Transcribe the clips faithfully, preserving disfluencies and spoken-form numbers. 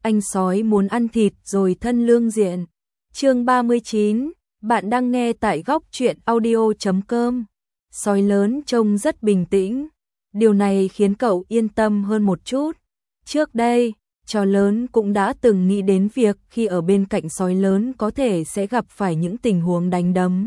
anh sói muốn ăn thịt rồi thân lương diện. Chương ba mươi chín, bạn đang nghe tại góc truyện audio chấm com. Sói lớn trông rất bình tĩnh, điều này khiến cậu yên tâm hơn một chút. Trước đây, chó lớn cũng đã từng nghĩ đến việc khi ở bên cạnh sói lớn có thể sẽ gặp phải những tình huống đánh đấm.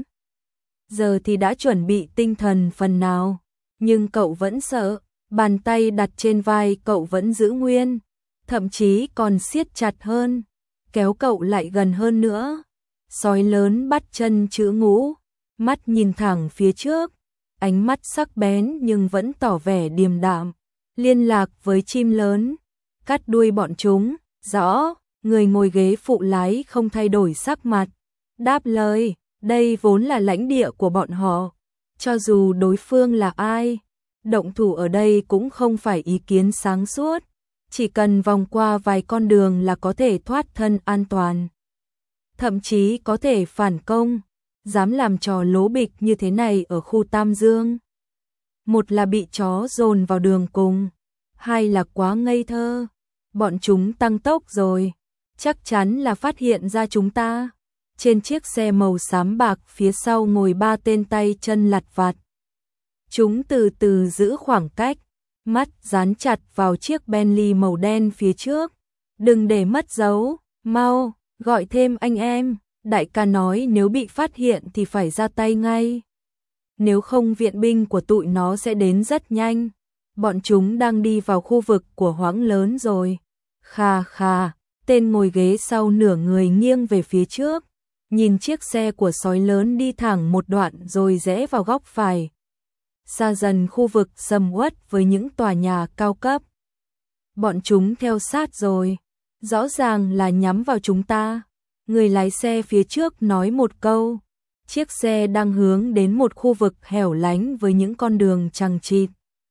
Giờ thì đã chuẩn bị tinh thần phần nào, nhưng cậu vẫn sợ, bàn tay đặt trên vai cậu vẫn giữ nguyên, thậm chí còn siết chặt hơn, kéo cậu lại gần hơn nữa. Sói lớn bắt chân chữ ngũ, mắt nhìn thẳng phía trước, ánh mắt sắc bén nhưng vẫn tỏ vẻ điềm đạm, liên lạc với chim lớn, cắt đuôi bọn chúng. Rõ, người ngồi ghế phụ lái không thay đổi sắc mặt, đáp lời, đây vốn là lãnh địa của bọn họ, cho dù đối phương là ai, động thủ ở đây cũng không phải ý kiến sáng suốt, chỉ cần vòng qua vài con đường là có thể thoát thân an toàn. Thậm chí có thể phản công, dám làm trò lố bịch như thế này ở khu Tam Dương. Một là bị chó dồn vào đường cùng, hai là quá ngây thơ, bọn chúng tăng tốc rồi, chắc chắn là phát hiện ra chúng ta. Trên chiếc xe màu xám bạc phía sau ngồi ba tên tay chân lặt vặt. Chúng từ từ giữ khoảng cách, mắt dán chặt vào chiếc Bentley màu đen phía trước. Đừng để mất dấu, mau, gọi thêm anh em, đại ca nói nếu bị phát hiện thì phải ra tay ngay. Nếu không viện binh của tụi nó sẽ đến rất nhanh. Bọn chúng đang đi vào khu vực của Hoáng Lớn rồi. Khà khà, tên ngồi ghế sau nửa người nghiêng về phía trước, nhìn chiếc xe của sói lớn đi thẳng một đoạn rồi rẽ vào góc phải. Xa dần khu vực sầm uất với những tòa nhà cao cấp. Bọn chúng theo sát rồi, rõ ràng là nhắm vào chúng ta. Người lái xe phía trước nói một câu. Chiếc xe đang hướng đến một khu vực hẻo lánh với những con đường chằng chịt,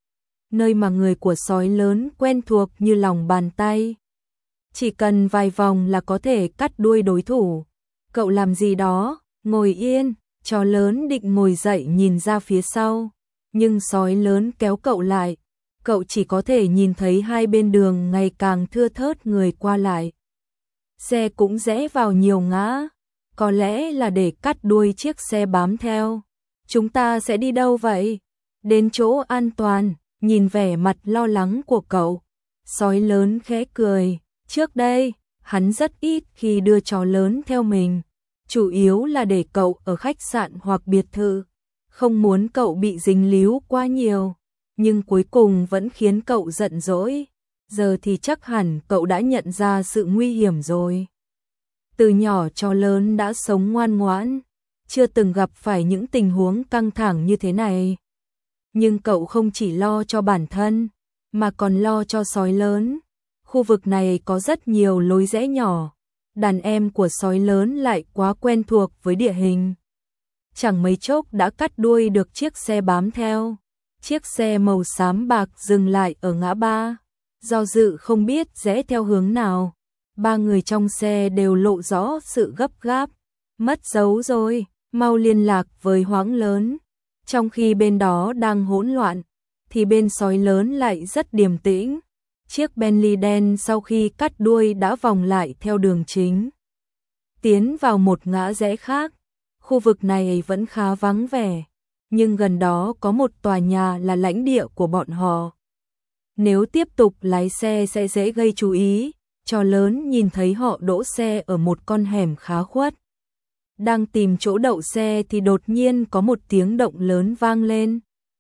nơi mà người của sói lớn quen thuộc như lòng bàn tay. Chỉ cần vài vòng là có thể cắt đuôi đối thủ. Cậu làm gì đó, ngồi yên. Chó lớn định ngồi dậy nhìn ra phía sau, nhưng sói lớn kéo cậu lại. Cậu chỉ có thể nhìn thấy hai bên đường ngày càng thưa thớt người qua lại. Xe cũng rẽ vào nhiều ngã, có lẽ là để cắt đuôi chiếc xe bám theo. Chúng ta sẽ đi đâu vậy? Đến chỗ an toàn. Nhìn vẻ mặt lo lắng của cậu, sói lớn khẽ cười. Trước đây, hắn rất ít khi đưa chó lớn theo mình, chủ yếu là để cậu ở khách sạn hoặc biệt thự, không muốn cậu bị dính líu quá nhiều, nhưng cuối cùng vẫn khiến cậu giận dỗi. Giờ thì chắc hẳn cậu đã nhận ra sự nguy hiểm rồi. Từ nhỏ chó lớn đã sống ngoan ngoãn, chưa từng gặp phải những tình huống căng thẳng như thế này. Nhưng cậu không chỉ lo cho bản thân, mà còn lo cho sói lớn. Khu vực này có rất nhiều lối rẽ nhỏ, đàn em của sói lớn lại quá quen thuộc với địa hình. Chẳng mấy chốc đã cắt đuôi được chiếc xe bám theo. Chiếc xe màu xám bạc dừng lại ở ngã ba, do dự không biết rẽ theo hướng nào. Ba người trong xe đều lộ rõ sự gấp gáp. Mất dấu rồi, mau liên lạc với Hoáng Lớn. Trong khi bên đó đang hỗn loạn, thì bên sói lớn lại rất điềm tĩnh. Chiếc Bentley đen sau khi cắt đuôi đã vòng lại theo đường chính, tiến vào một ngã rẽ khác. Khu vực này vẫn khá vắng vẻ, nhưng gần đó có một tòa nhà là lãnh địa của bọn họ. Nếu tiếp tục lái xe sẽ dễ gây chú ý. Chó lớn nhìn thấy họ đỗ xe ở một con hẻm khá khuất. Đang tìm chỗ đậu xe thì đột nhiên có một tiếng động lớn vang lên.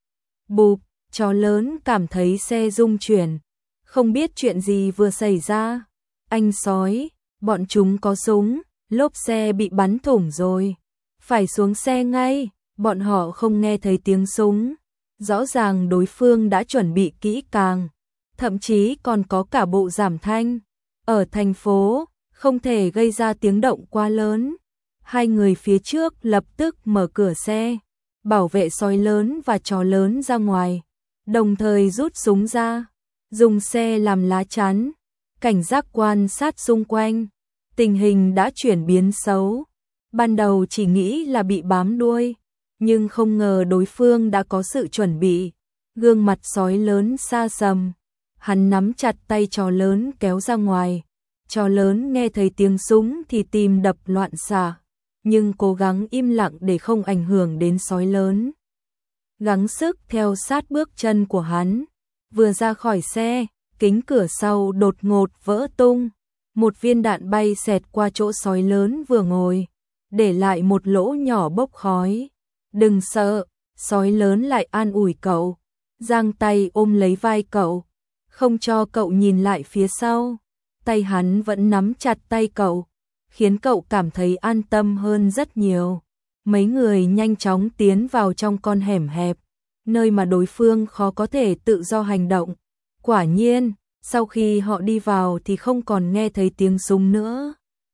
Bụp, chó lớn cảm thấy xe rung chuyển. Không biết chuyện gì vừa xảy ra. Anh sói, bọn chúng có súng, lốp xe bị bắn thủng rồi. Phải xuống xe ngay, bọn họ không nghe thấy tiếng súng. Rõ ràng đối phương đã chuẩn bị kỹ càng, thậm chí còn có cả bộ giảm thanh. Ở thành phố, không thể gây ra tiếng động quá lớn. Hai người phía trước lập tức mở cửa xe, bảo vệ sói lớn và chó lớn ra ngoài, đồng thời rút súng ra, dùng xe làm lá chắn, cảnh giác quan sát xung quanh. Tình hình đã chuyển biến xấu. Ban đầu chỉ nghĩ là bị bám đuôi, nhưng không ngờ đối phương đã có sự chuẩn bị. Gương mặt sói lớn xa sầm, hắn nắm chặt tay chó lớn kéo ra ngoài, Chó lớn nghe thấy tiếng súng thì tim đập loạn xạ, nhưng cố gắng im lặng để không ảnh hưởng đến sói lớn. Gắng sức theo sát bước chân của hắn, vừa ra khỏi xe, kính cửa sau đột ngột vỡ tung, một viên đạn bay xẹt qua chỗ sói lớn vừa ngồi, để lại một lỗ nhỏ bốc khói. Đừng sợ, sói lớn lại an ủi cậu, giang tay ôm lấy vai cậu, không cho cậu nhìn lại phía sau. Tay hắn vẫn nắm chặt tay cậu, khiến cậu cảm thấy an tâm hơn rất nhiều. Mấy người nhanh chóng tiến vào trong con hẻm hẹp, nơi mà đối phương khó có thể tự do hành động. Quả nhiên, sau khi họ đi vào thì không còn nghe thấy tiếng súng nữa.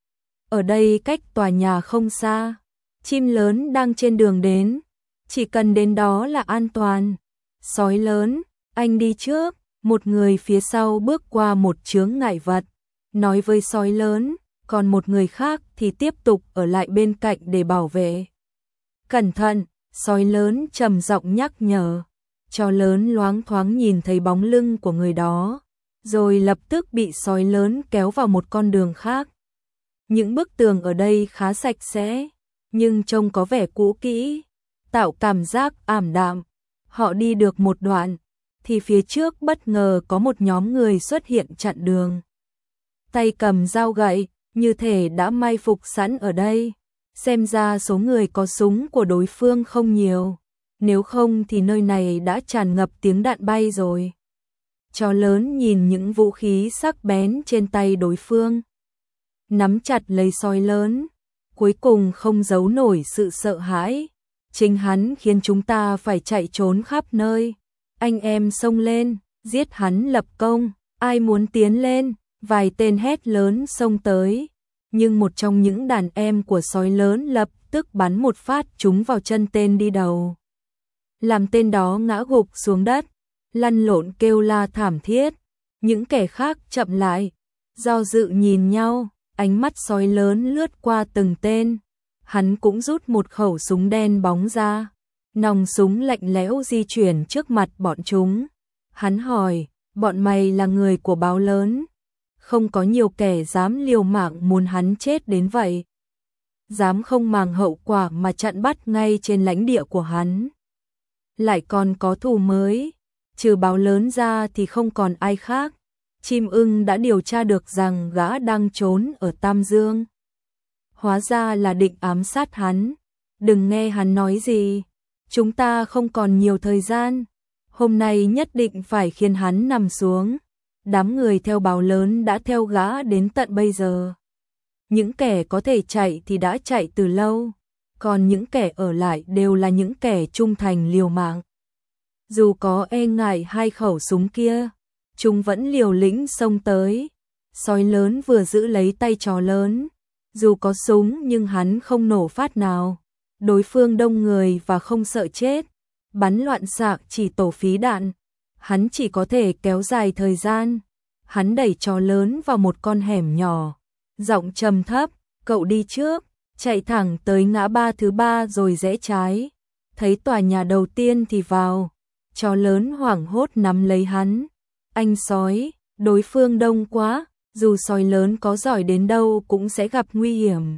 Ở đây cách tòa nhà không xa, chim lớn đang trên đường đến, chỉ cần đến đó là an toàn. Sói lớn, anh đi trước, một người phía sau bước qua một chướng ngại vật, nói với sói lớn, còn một người khác thì tiếp tục ở lại bên cạnh để bảo vệ. Cẩn thận, sói lớn trầm giọng nhắc nhở. Chó lớn loáng thoáng nhìn thấy bóng lưng của người đó, rồi lập tức bị sói lớn kéo vào một con đường khác. Những bức tường ở đây khá sạch sẽ, nhưng trông có vẻ cũ kỹ, tạo cảm giác ảm đạm. Họ đi được một đoạn, thì phía trước bất ngờ có một nhóm người xuất hiện chặn đường. Tay cầm dao gậy, như thể đã mai phục sẵn ở đây. Xem ra số người có súng của đối phương không nhiều, nếu không thì nơi này đã tràn ngập tiếng đạn bay rồi. Chó lớn nhìn những vũ khí sắc bén trên tay đối phương, nắm chặt lấy sói lớn, cuối cùng không giấu nổi sự sợ hãi. Chính hắn khiến chúng ta phải chạy trốn khắp nơi. Anh em xông lên, giết hắn lập công, ai muốn tiến lên, vài tên hét lớn xông tới. Nhưng một trong những đàn em của sói lớn lập tức bắn một phát trúng vào chân tên đi đầu, làm tên đó ngã gục xuống đất, lăn lộn kêu la thảm thiết. Những kẻ khác chậm lại, do dự nhìn nhau, ánh mắt sói lớn lướt qua từng tên. Hắn cũng rút một khẩu súng đen bóng ra, nòng súng lạnh lẽo di chuyển trước mặt bọn chúng. Hắn hỏi, bọn mày là người của báo lớn? Không có nhiều kẻ dám liều mạng muốn hắn chết đến vậy. Dám không màng hậu quả mà chặn bắt ngay trên lãnh địa của hắn. Lại còn có thù mới, trừ báo lớn ra thì không còn ai khác. Chim ưng đã điều tra được rằng gã đang trốn ở Tam Dương. Hóa ra là định ám sát hắn. Đừng nghe hắn nói gì, chúng ta không còn nhiều thời gian. Hôm nay nhất định phải khiến hắn nằm xuống. Đám người theo báo lớn đã theo gã đến tận bây giờ. Những kẻ có thể chạy thì đã chạy từ lâu, còn những kẻ ở lại đều là những kẻ trung thành liều mạng. Dù có e ngại hai khẩu súng kia, chúng vẫn liều lĩnh xông tới. Sói lớn vừa giữ lấy tay chó lớn, dù có súng nhưng hắn không nổ phát nào. Đối phương đông người và không sợ chết, bắn loạn xạ chỉ tổ phí đạn. Hắn chỉ có thể kéo dài thời gian. Hắn đẩy chó lớn vào một con hẻm nhỏ, giọng trầm thấp, cậu đi trước, chạy thẳng tới ngã ba thứ ba rồi rẽ trái. Thấy tòa nhà đầu tiên thì vào. Chó lớn hoảng hốt nắm lấy hắn. Anh sói, đối phương đông quá, dù sói lớn có giỏi đến đâu cũng sẽ gặp nguy hiểm.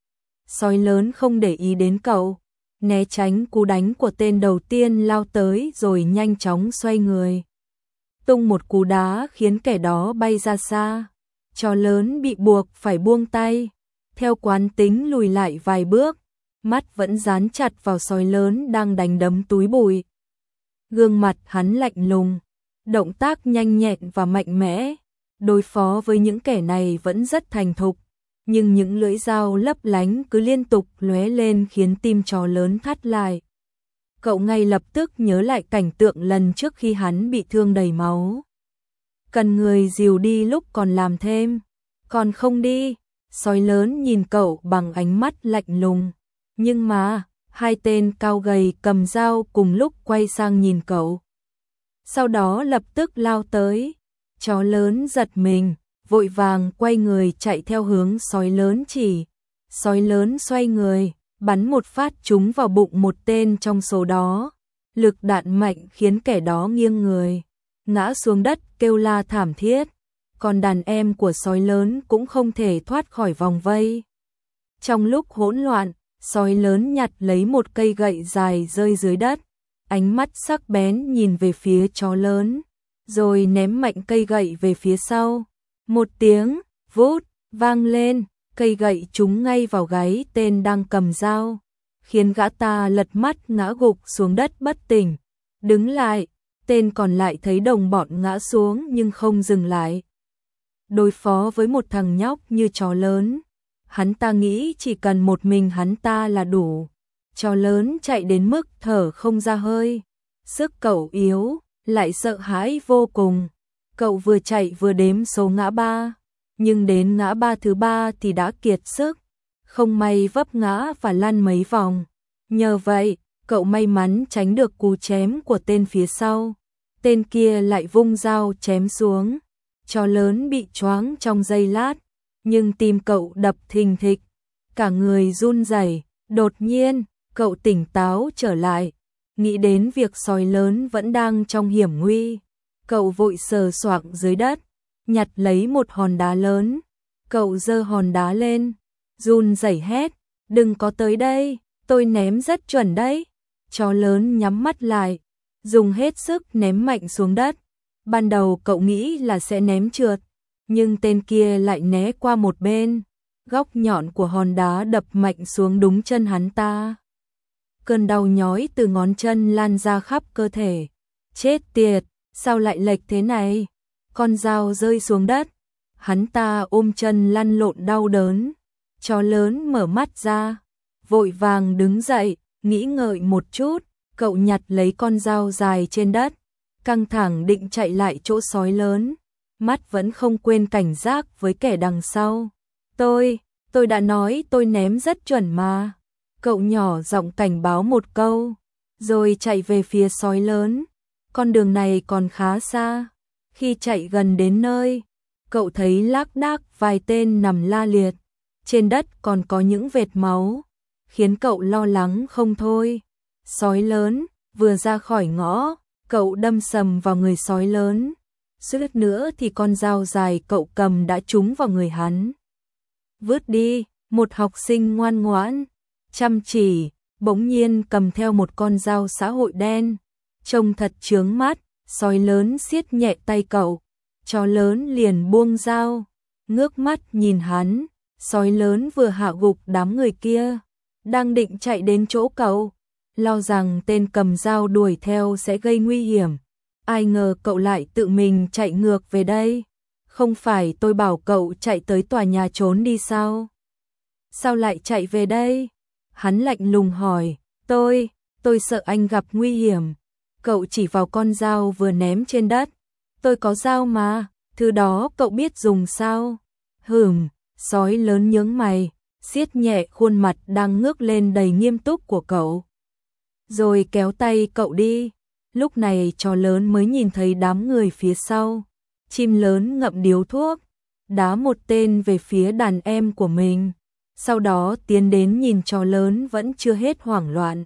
Sói lớn không để ý đến cậu, né tránh cú đánh của tên đầu tiên lao tới rồi nhanh chóng xoay người. Tung một cú đá khiến kẻ đó bay ra xa. Chó lớn bị buộc phải buông tay, theo quán tính lùi lại vài bước, mắt vẫn dán chặt vào sói lớn đang đánh đấm túi bụi. Gương mặt hắn lạnh lùng, động tác nhanh nhẹn và mạnh mẽ. Đối phó với những kẻ này vẫn rất thành thục, nhưng những lưỡi dao lấp lánh cứ liên tục lóe lên khiến tim chó lớn thắt lại. Cậu ngay lập tức nhớ lại cảnh tượng lần trước khi hắn bị thương đầy máu. Cần người dìu đi lúc còn làm thêm, còn không đi. Sói lớn nhìn cậu bằng ánh mắt lạnh lùng. Nhưng mà, hai tên cao gầy cầm dao cùng lúc quay sang nhìn cậu. Sau đó lập tức lao tới. Chó lớn giật mình, vội vàng quay người chạy theo hướng sói lớn chỉ. Sói lớn xoay người, bắn một phát trúng vào bụng một tên trong số đó. Lực đạn mạnh khiến kẻ đó nghiêng người, ngã xuống đất kêu la thảm thiết. còn đàn em của sói lớn cũng không thể thoát khỏi vòng vây. Trong lúc hỗn loạn, sói lớn nhặt lấy một cây gậy dài rơi dưới đất, ánh mắt sắc bén nhìn về phía chó lớn, rồi ném mạnh cây gậy về phía sau. Một tiếng vút vang lên, cây gậy trúng ngay vào gáy tên đang cầm dao, khiến gã ta lật mắt ngã gục xuống đất bất tỉnh. Đứng lại, tên còn lại thấy đồng bọn ngã xuống nhưng không dừng lại. Đối phó với một thằng nhóc như chó lớn, hắn ta nghĩ chỉ cần một mình hắn ta là đủ. Chó lớn chạy đến mức thở không ra hơi, sức cậu yếu, lại sợ hãi vô cùng. Cậu vừa chạy vừa đếm số ngã ba, nhưng đến ngã ba thứ ba thì đã kiệt sức, không may vấp ngã và lăn mấy vòng. Nhờ vậy, cậu may mắn tránh được cú chém của tên phía sau. Tên kia lại vung dao chém xuống. Chó lớn bị choáng trong giây lát, nhưng tim cậu đập thình thịch, cả người run rẩy. Đột nhiên, cậu tỉnh táo trở lại, nghĩ đến việc sói lớn vẫn đang trong hiểm nguy. Cậu vội sờ soạng dưới đất, nhặt lấy một hòn đá lớn. Cậu giơ hòn đá lên, run rẩy hét, đừng có tới đây, tôi ném rất chuẩn đấy. Chó lớn nhắm mắt lại, dùng hết sức ném mạnh xuống đất. Ban đầu cậu nghĩ là sẽ ném trượt, nhưng tên kia lại né qua một bên. Góc nhọn của hòn đá đập mạnh xuống đúng chân hắn ta. Cơn đau nhói từ ngón chân lan ra khắp cơ thể. Chết tiệt, sao lại lệch thế này? Con dao rơi xuống đất. Hắn ta ôm chân lăn lộn đau đớn. Chó lớn mở mắt ra, vội vàng đứng dậy, nghĩ ngợi một chút. Cậu nhặt lấy con dao dài trên đất, căng thẳng định chạy lại chỗ sói lớn. Mắt vẫn không quên cảnh giác với kẻ đằng sau. Tôi, tôi đã nói tôi ném rất chuẩn mà. Cậu nhỏ giọng cảnh báo một câu, rồi chạy về phía sói lớn. Con đường này còn khá xa. Khi chạy gần đến nơi, cậu thấy lác đác vài tên nằm la liệt. Trên đất còn có những vệt máu, khiến cậu lo lắng không thôi. Sói lớn, vừa ra khỏi ngõ, cậu đâm sầm vào người sói lớn. Suýt nữa thì con dao dài cậu cầm đã trúng vào người hắn. Vứt đi, một học sinh ngoan ngoãn, chăm chỉ, bỗng nhiên cầm theo một con dao xã hội đen. Trông thật chướng mắt, sói lớn siết nhẹ tay cậu. Chó lớn liền buông dao, ngước mắt nhìn hắn. Sói lớn vừa hạ gục đám người kia, đang định chạy đến chỗ cậu, lo rằng tên cầm dao đuổi theo sẽ gây nguy hiểm. Ai ngờ cậu lại tự mình chạy ngược về đây. Không phải tôi bảo cậu chạy tới tòa nhà trốn đi sao? Sao lại chạy về đây? Hắn lạnh lùng hỏi. Tôi, tôi sợ anh gặp nguy hiểm. Cậu chỉ vào con dao vừa ném trên đất. Tôi có dao mà, thứ đó cậu biết dùng sao? Hừm, sói lớn nhướng mày, siết nhẹ khuôn mặt đang ngước lên đầy nghiêm túc của cậu. Rồi kéo tay cậu đi. Lúc này chó lớn mới nhìn thấy đám người phía sau. Chim lớn ngậm điếu thuốc, đá một tên về phía đàn em của mình. Sau đó tiến đến nhìn chó lớn vẫn chưa hết hoảng loạn.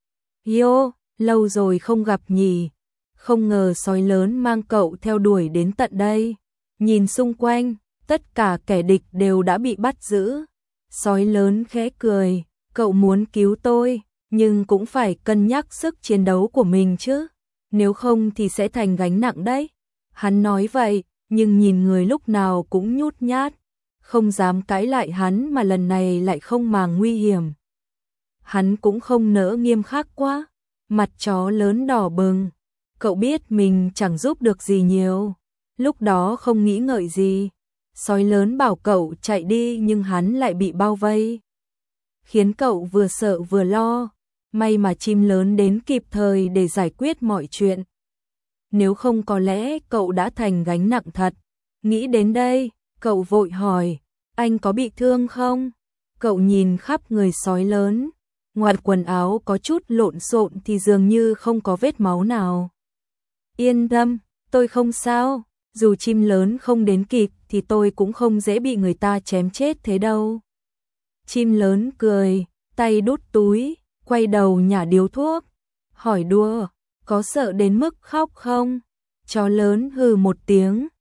Yo, lâu rồi không gặp nhỉ. Không ngờ sói lớn mang cậu theo đuổi đến tận đây. Nhìn xung quanh, tất cả kẻ địch đều đã bị bắt giữ. Sói lớn khẽ cười, cậu muốn cứu tôi, nhưng cũng phải cân nhắc sức chiến đấu của mình chứ. Nếu không thì sẽ thành gánh nặng đấy. Hắn nói vậy, nhưng nhìn người lúc nào cũng nhút nhát, không dám cãi lại hắn mà lần này lại không màng nguy hiểm. Hắn cũng không nỡ nghiêm khắc quá, mặt chó lớn đỏ bừng. Cậu biết mình chẳng giúp được gì nhiều, lúc đó không nghĩ ngợi gì. Sói lớn bảo cậu chạy đi nhưng hắn lại bị bao vây, khiến cậu vừa sợ vừa lo. May mà chim lớn đến kịp thời để giải quyết mọi chuyện. Nếu không có lẽ cậu đã thành gánh nặng thật. Nghĩ đến đây, cậu vội hỏi, anh có bị thương không? Cậu nhìn khắp người sói lớn, ngoài quần áo có chút lộn xộn thì dường như không có vết máu nào. Yên tâm, tôi không sao, dù chim lớn không đến kịp thì tôi cũng không dễ bị người ta chém chết thế đâu. Chim lớn cười, tay đút túi, quay đầu nhả điếu thuốc, hỏi đùa, có sợ đến mức khóc không? Chó lớn hừ một tiếng,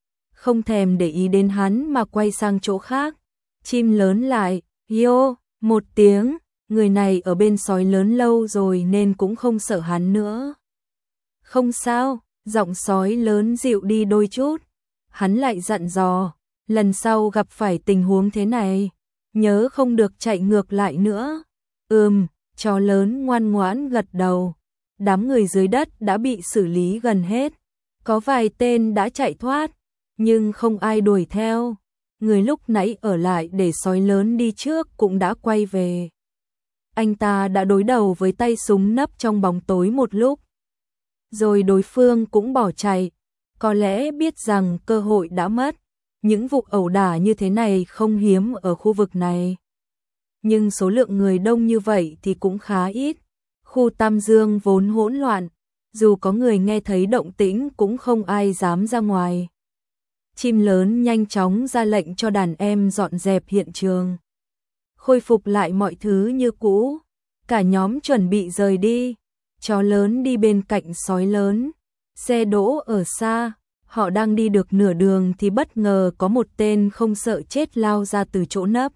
không thèm để ý đến hắn mà quay sang chỗ khác. Chim lớn lại, yo, một tiếng, người này ở bên sói lớn lâu rồi nên cũng không sợ hắn nữa. Không sao, giọng sói lớn dịu đi đôi chút. Hắn lại dặn dò, lần sau gặp phải tình huống thế này, nhớ không được chạy ngược lại nữa. Ừm, chó lớn ngoan ngoãn gật đầu. Đám người dưới đất đã bị xử lý gần hết. Có vài tên đã chạy thoát, nhưng không ai đuổi theo. Người lúc nãy ở lại để sói lớn đi trước cũng đã quay về. Anh ta đã đối đầu với tay súng nấp trong bóng tối một lúc. Rồi đối phương cũng bỏ chạy. Có lẽ biết rằng cơ hội đã mất. Những vụ ẩu đả như thế này không hiếm ở khu vực này. Nhưng số lượng người đông như vậy thì cũng khá ít. Khu Tam Dương vốn hỗn loạn. Dù có người nghe thấy động tĩnh cũng không ai dám ra ngoài. Chim lớn nhanh chóng ra lệnh cho đàn em dọn dẹp hiện trường. Khôi phục lại mọi thứ như cũ. Cả nhóm chuẩn bị rời đi. Chó lớn đi bên cạnh sói lớn. Xe đỗ ở xa. Họ đang đi được nửa đường thì bất ngờ có một tên không sợ chết lao ra từ chỗ nấp.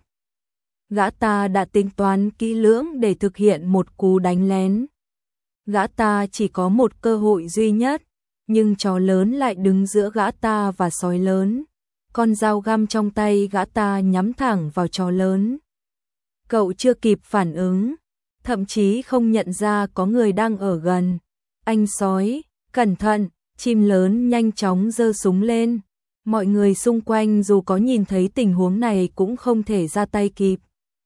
Gã ta đã tính toán kỹ lưỡng để thực hiện một cú đánh lén. Gã ta chỉ có một cơ hội duy nhất, nhưng chó lớn lại đứng giữa gã ta và sói lớn. Con dao găm trong tay gã ta nhắm thẳng vào chó lớn. Cậu chưa kịp phản ứng, thậm chí không nhận ra có người đang ở gần. Anh sói, cẩn thận, chim lớn nhanh chóng giơ súng lên. Mọi người xung quanh dù có nhìn thấy tình huống này cũng không thể ra tay kịp.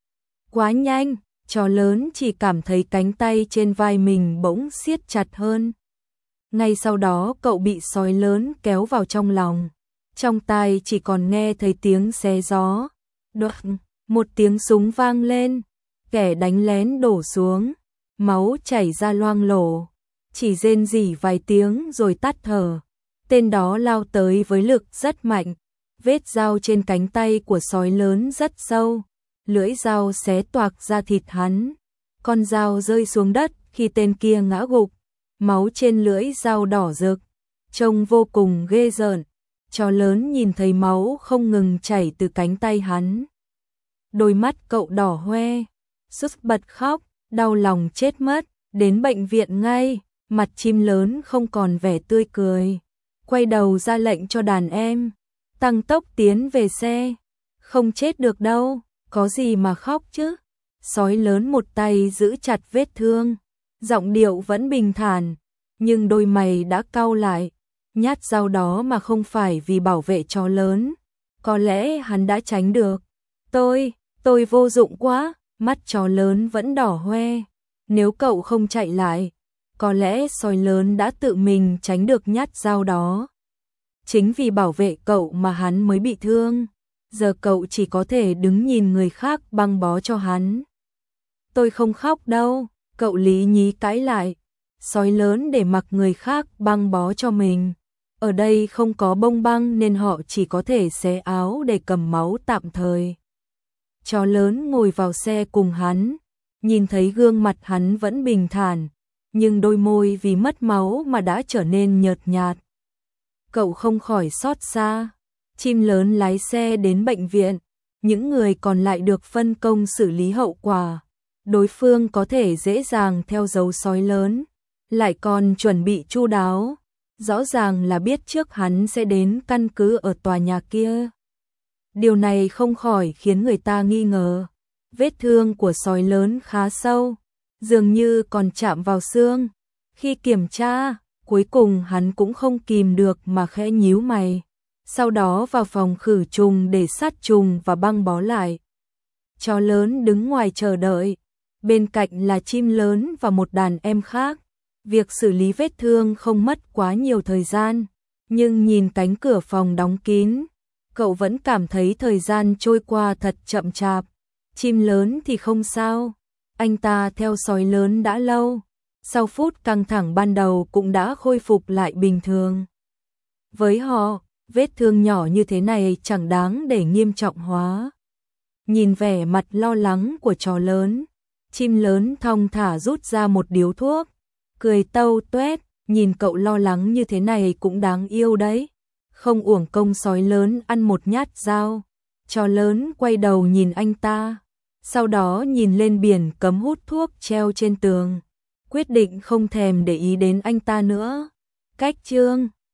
Quá nhanh, chó lớn chỉ cảm thấy cánh tay trên vai mình bỗng siết chặt hơn. Ngay sau đó cậu bị sói lớn kéo vào trong lòng. Trong tai chỉ còn nghe thấy tiếng xé gió. Đột, một tiếng súng vang lên. Kẻ đánh lén đổ xuống. Máu chảy ra loang lổ. Chỉ rên rỉ vài tiếng rồi tắt thở. Tên đó lao tới với lực rất mạnh. Vết dao trên cánh tay của sói lớn rất sâu. Lưỡi dao xé toạc ra thịt hắn. Con dao rơi xuống đất khi tên kia ngã gục. Máu trên lưỡi dao đỏ rực. Trông vô cùng ghê rợn. Chó lớn nhìn thấy máu không ngừng chảy từ cánh tay hắn. Đôi mắt cậu đỏ hoe. Sút bật khóc. Đau lòng chết mất. Đến bệnh viện ngay. Mặt chim lớn không còn vẻ tươi cười. Quay đầu ra lệnh cho đàn em. Tăng tốc tiến về xe. Không chết được đâu. Có gì mà khóc chứ? Sói lớn một tay giữ chặt vết thương. Giọng điệu vẫn bình thản. Nhưng đôi mày đã cau lại. Nhát dao đó mà không phải vì bảo vệ chó lớn. Có lẽ hắn đã tránh được. Tôi, tôi vô dụng quá. Mắt chó lớn vẫn đỏ hoe. Nếu cậu không chạy lại, có lẽ sói lớn đã tự mình tránh được nhát dao đó. Chính vì bảo vệ cậu mà hắn mới bị thương. Giờ cậu chỉ có thể đứng nhìn người khác băng bó cho hắn. Tôi không khóc đâu, cậu lý nhí cãi lại. Sói lớn để mặc người khác băng bó cho mình. Ở đây không có bông băng nên họ chỉ có thể xé áo để cầm máu tạm thời. Chó lớn ngồi vào xe cùng hắn. Nhìn thấy gương mặt hắn vẫn bình thản. Nhưng đôi môi vì mất máu mà đã trở nên nhợt nhạt. Cậu không khỏi xót xa. Chim lớn lái xe đến bệnh viện. Những người còn lại được phân công xử lý hậu quả. Đối phương có thể dễ dàng theo dấu sói lớn. Lại còn chuẩn bị chu đáo. Rõ ràng là biết trước hắn sẽ đến căn cứ ở tòa nhà kia. Điều này không khỏi khiến người ta nghi ngờ. Vết thương của sói lớn khá sâu. Dường như còn chạm vào xương. Khi kiểm tra, cuối cùng hắn cũng không kìm được mà khẽ nhíu mày. Sau đó vào phòng khử trùng để sát trùng và băng bó lại. Chó lớn đứng ngoài chờ đợi. Bên cạnh là chim lớn và một đàn em khác. Việc xử lý vết thương không mất quá nhiều thời gian. Nhưng nhìn cánh cửa phòng đóng kín, cậu vẫn cảm thấy thời gian trôi qua thật chậm chạp. Chim lớn thì không sao. Anh ta theo sói lớn đã lâu. Sau phút căng thẳng ban đầu cũng đã khôi phục lại bình thường. Với họ, vết thương nhỏ như thế này chẳng đáng để nghiêm trọng hóa. Nhìn vẻ mặt lo lắng của chó lớn, chim lớn thong thả rút ra một điếu thuốc, cười tâu tuét, nhìn cậu lo lắng như thế này cũng đáng yêu đấy. không uổng công sói lớn ăn một nhát dao. Chó lớn quay đầu nhìn anh ta, sau đó nhìn lên biển cấm hút thuốc treo trên tường, quyết định không thèm để ý đến anh ta nữa. Cách chương